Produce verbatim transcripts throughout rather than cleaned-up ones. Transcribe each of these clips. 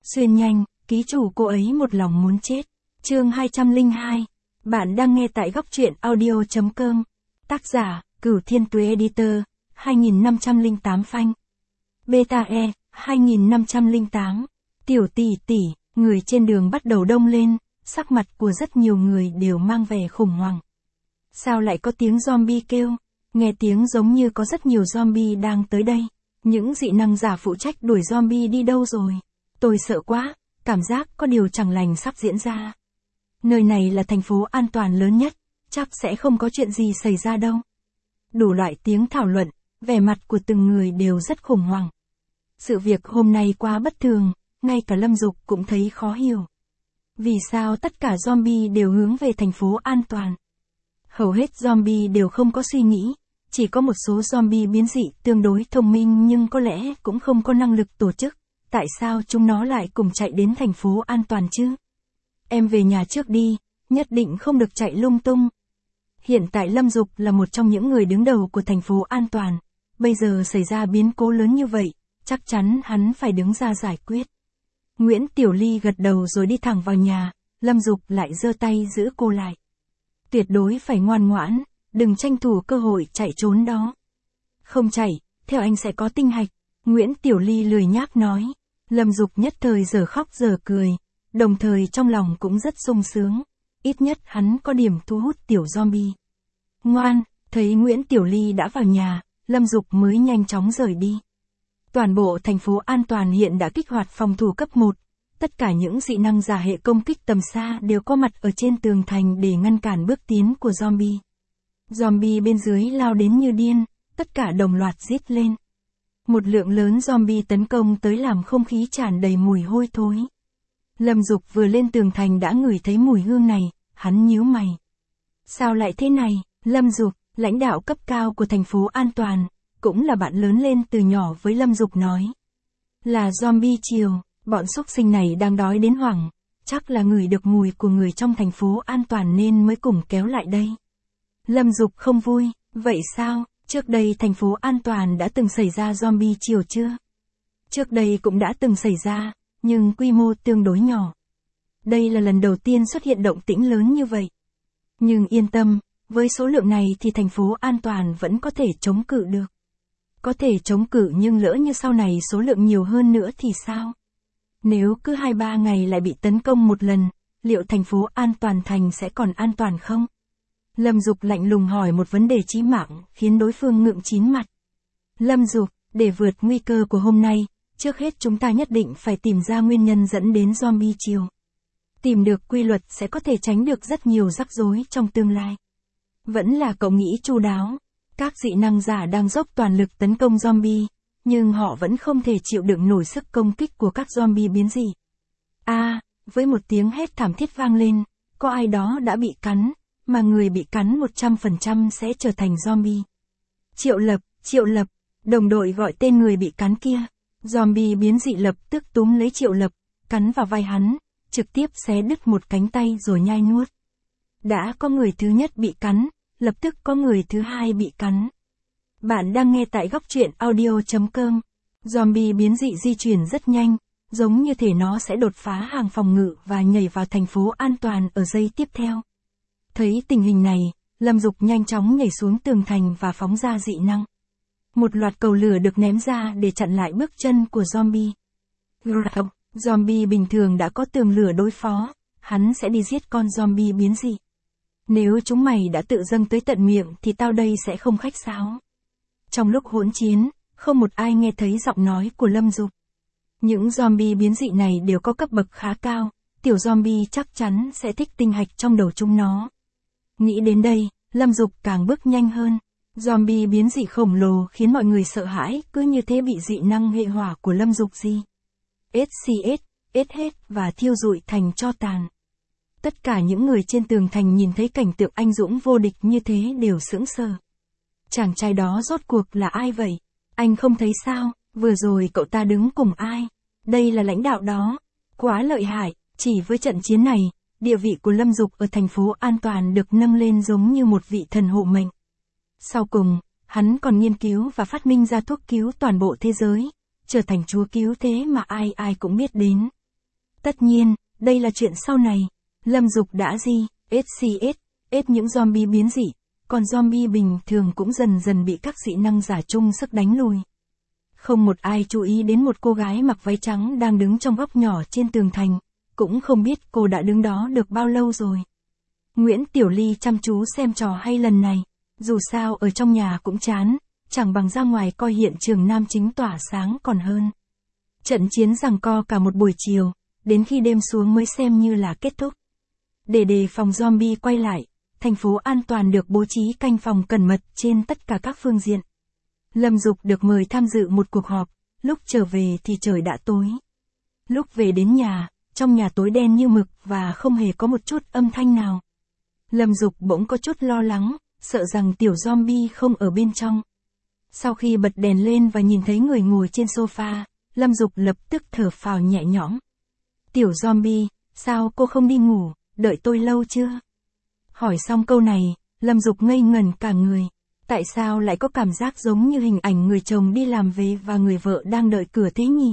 Xuyên nhanh, ký chủ cô ấy một lòng muốn chết. Chương hai trăm lẻ hai. Bạn đang nghe tại góc truyện audio chấm com. Tác giả, Cửu Thiên Tuế Editor, hai nghìn năm trăm lẻ tám phanh. Beta E, hai nghìn năm trăm lẻ tám. Tiểu tỷ tỷ, người trên đường bắt đầu đông lên, sắc mặt của rất nhiều người đều mang vẻ khủng hoảng. Sao lại có tiếng zombie kêu? Nghe tiếng giống như có rất nhiều zombie đang tới đây. Những dị năng giả phụ trách đuổi zombie đi đâu rồi? Tôi sợ quá, cảm giác có điều chẳng lành sắp diễn ra. Nơi này là thành phố an toàn lớn nhất, chắc sẽ không có chuyện gì xảy ra đâu. Đủ loại tiếng thảo luận, vẻ mặt của từng người đều rất khủng hoảng. Sự việc hôm nay quá bất thường, ngay cả Lâm Dục cũng thấy khó hiểu. Vì sao tất cả zombie đều hướng về thành phố an toàn? Hầu hết zombie đều không có suy nghĩ, chỉ có một số zombie biến dị tương đối thông minh nhưng có lẽ cũng không có năng lực tổ chức. Tại sao chúng nó lại cùng chạy đến thành phố an toàn chứ? Em về nhà trước đi, nhất định không được chạy lung tung. Hiện tại Lâm Dục là một trong những người đứng đầu của thành phố an toàn. Bây giờ xảy ra biến cố lớn như vậy, chắc chắn hắn phải đứng ra giải quyết. Nguyễn Tiểu Ly gật đầu rồi đi thẳng vào nhà, Lâm Dục lại giơ tay giữ cô lại. Tuyệt đối phải ngoan ngoãn, đừng tranh thủ cơ hội chạy trốn đó. Không chạy, theo anh sẽ có tinh hạch, Nguyễn Tiểu Ly lười nhác nói. Lâm Dục nhất thời giờ khóc giờ cười, đồng thời trong lòng cũng rất sung sướng. Ít nhất hắn có điểm thu hút tiểu zombie. Ngoan, thấy Nguyễn Tiểu Ly đã vào nhà, Lâm Dục mới nhanh chóng rời đi. Toàn bộ thành phố an toàn hiện đã kích hoạt phòng thủ cấp một. Tất cả những dị năng giả hệ công kích tầm xa đều có mặt ở trên tường thành để ngăn cản bước tiến của zombie. Zombie bên dưới lao đến như điên, tất cả đồng loạt rít lên. Một lượng lớn zombie tấn công tới làm không khí tràn đầy mùi hôi thối. Lâm Dục vừa lên tường thành đã ngửi thấy mùi hương này, hắn nhíu mày. Sao lại thế này? Lâm Dục, lãnh đạo cấp cao của thành phố an toàn, cũng là bạn lớn lên từ nhỏ với Lâm Dục nói. Là zombie triều, bọn xúc sinh này đang đói đến hoảng, chắc là ngửi được mùi của người trong thành phố an toàn nên mới cùng kéo lại đây. Lâm Dục không vui, vậy sao? Trước đây thành phố an toàn đã từng xảy ra zombie triều chưa? Trước đây cũng đã từng xảy ra, nhưng quy mô tương đối nhỏ. Đây là lần đầu tiên xuất hiện động tĩnh lớn như vậy. Nhưng yên tâm, với số lượng này thì thành phố an toàn vẫn có thể chống cự được. Có thể chống cự nhưng lỡ như sau này số lượng nhiều hơn nữa thì sao? Nếu cứ hai ba ngày lại bị tấn công một lần, liệu thành phố an toàn thành sẽ còn an toàn không? Lâm Dục lạnh lùng hỏi một vấn đề chí mạng, khiến đối phương ngượng chín mặt. Lâm Dục, để vượt nguy cơ của hôm nay, trước hết chúng ta nhất định phải tìm ra nguyên nhân dẫn đến zombie triều. Tìm được quy luật sẽ có thể tránh được rất nhiều rắc rối trong tương lai. Vẫn là cậu nghĩ chu đáo. Các dị năng giả đang dốc toàn lực tấn công zombie, nhưng họ vẫn không thể chịu đựng nổi sức công kích của các zombie biến dị. A, à, với một tiếng hét thảm thiết vang lên, có ai đó đã bị cắn, mà người bị cắn một trăm phần trăm sẽ trở thành zombie. Triệu Lập, Triệu Lập, đồng đội gọi tên người bị cắn kia. Zombie biến dị lập tức túm lấy Triệu Lập, cắn vào vai hắn, trực tiếp xé đứt một cánh tay rồi nhai nuốt. Đã có người thứ nhất bị cắn, lập tức có người thứ hai bị cắn. Bạn đang nghe tại góc truyện audio chấm com. Zombie biến dị di chuyển rất nhanh, giống như thể nó sẽ đột phá hàng phòng ngự và nhảy vào thành phố an toàn ở giây tiếp theo. Thấy tình hình này, Lâm Dục nhanh chóng nhảy xuống tường thành và phóng ra dị năng. Một loạt cầu lửa được ném ra để chặn lại bước chân của zombie. Zombie bình thường đã có tường lửa đối phó, hắn sẽ đi giết con zombie biến dị. Nếu chúng mày đã tự dâng tới tận miệng thì tao đây sẽ không khách sáo. Trong lúc hỗn chiến, không một ai nghe thấy giọng nói của Lâm Dục. Những zombie biến dị này đều có cấp bậc khá cao, tiểu zombie chắc chắn sẽ thích tinh hạch trong đầu chúng nó. Nghĩ đến đây, Lâm Dục càng bước nhanh hơn. Zombie biến dị khổng lồ khiến mọi người sợ hãi, cứ như thế bị dị năng hệ hỏa của Lâm Dục gì. ét xê ét, ết hết và thiêu rụi thành tro tàn. Tất cả những người trên tường thành nhìn thấy cảnh tượng anh dũng vô địch như thế đều sững sờ. Chàng trai đó rốt cuộc là ai vậy? Anh không thấy sao, vừa rồi cậu ta đứng cùng ai? Đây là lãnh đạo đó. Quá lợi hại, chỉ với trận chiến này, địa vị của Lâm Dục ở thành phố an toàn được nâng lên giống như một vị thần hộ mệnh. Sau cùng, hắn còn nghiên cứu và phát minh ra thuốc cứu toàn bộ thế giới, trở thành chúa cứu thế mà ai ai cũng biết đến. Tất nhiên, đây là chuyện sau này. Lâm Dục đã gì, ét xê ét, ết những zombie biến dị, còn zombie bình thường cũng dần dần bị các dị năng giả chung sức đánh lùi. Không một ai chú ý đến một cô gái mặc váy trắng đang đứng trong góc nhỏ trên tường thành, cũng không biết cô đã đứng đó được bao lâu rồi. Nguyễn Tiểu Ly chăm chú xem trò hay lần này, dù sao ở trong nhà cũng chán, chẳng bằng ra ngoài coi hiện trường nam chính tỏa sáng còn hơn. Trận chiến giằng co cả một buổi chiều, đến khi đêm xuống mới xem như là kết thúc. Để đề phòng zombie quay lại, thành phố an toàn được bố trí canh phòng cẩn mật trên tất cả các phương diện. Lâm Dục được mời tham dự một cuộc họp, lúc trở về thì trời đã tối. Lúc về đến nhà, trong nhà tối đen như mực và không hề có một chút âm thanh nào. Lâm Dục bỗng có chút lo lắng, sợ rằng tiểu zombie không ở bên trong. Sau khi bật đèn lên và nhìn thấy người ngồi trên sofa, Lâm Dục lập tức thở phào nhẹ nhõm. Tiểu zombie, sao cô không đi ngủ, đợi tôi lâu chưa? Hỏi xong câu này, Lâm Dục ngây ngẩn cả người. Tại sao lại có cảm giác giống như hình ảnh người chồng đi làm về và người vợ đang đợi cửa thế nhỉ?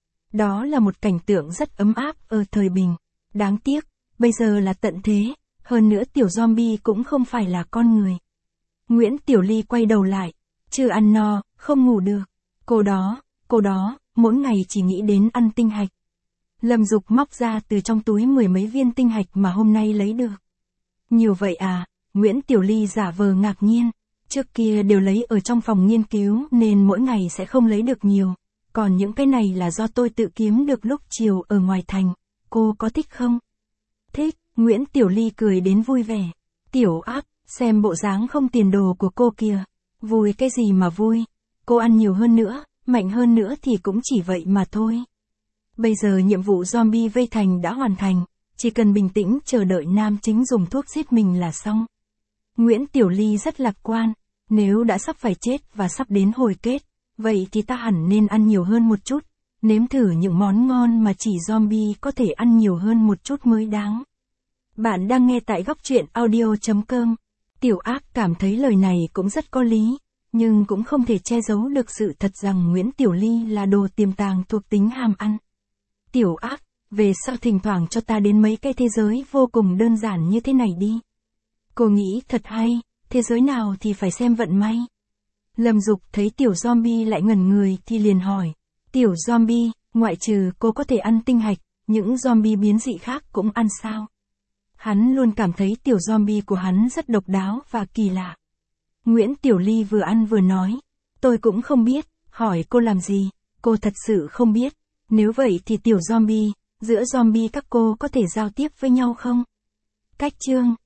Đó là một cảnh tượng rất ấm áp ở thời bình. Đáng tiếc, bây giờ là tận thế, hơn nữa tiểu zombie cũng không phải là con người. Nguyễn Tiểu Ly quay đầu lại, chưa ăn no, không ngủ được. Cô đó, cô đó, mỗi ngày chỉ nghĩ đến ăn tinh hạch. Lâm Dục móc ra từ trong túi mười mấy viên tinh hạch mà hôm nay lấy được. Nhiều vậy à? Nguyễn Tiểu Ly giả vờ ngạc nhiên. Trước kia đều lấy ở trong phòng nghiên cứu nên mỗi ngày sẽ không lấy được nhiều. Còn những cái này là do tôi tự kiếm được lúc chiều ở ngoài thành. Cô có thích không? Thích, Nguyễn Tiểu Ly cười đến vui vẻ. Tiểu áp, xem bộ dáng không tiền đồ của cô kìa. Vui cái gì mà vui? Cô ăn nhiều hơn nữa, mạnh hơn nữa thì cũng chỉ vậy mà thôi. Bây giờ nhiệm vụ zombie vây thành đã hoàn thành, chỉ cần bình tĩnh chờ đợi nam chính dùng thuốc giết mình là xong. Nguyễn Tiểu Ly rất lạc quan, nếu đã sắp phải chết và sắp đến hồi kết, vậy thì ta hẳn nên ăn nhiều hơn một chút, nếm thử những món ngon mà chỉ zombie có thể ăn nhiều hơn một chút mới đáng. Bạn đang nghe tại góc truyện audio chấm com. Tiểu Ác cảm thấy lời này cũng rất có lý, nhưng cũng không thể che giấu được sự thật rằng Nguyễn Tiểu Ly là đồ tiềm tàng thuộc tính ham ăn. Tiểu Ác, về sau thỉnh thoảng cho ta đến mấy cái thế giới vô cùng đơn giản như thế này đi. Cô nghĩ thật hay, thế giới nào thì phải xem vận may. Lâm Dục thấy tiểu zombie lại ngẩn người thì liền hỏi, tiểu zombie, ngoại trừ cô có thể ăn tinh hạch, những zombie biến dị khác cũng ăn sao? Hắn luôn cảm thấy tiểu zombie của hắn rất độc đáo và kỳ lạ. Nguyễn Tiểu Ly vừa ăn vừa nói, tôi cũng không biết, hỏi cô làm gì, cô thật sự không biết. Nếu vậy thì tiểu zombie, giữa zombie các cô có thể giao tiếp với nhau không? Cách chương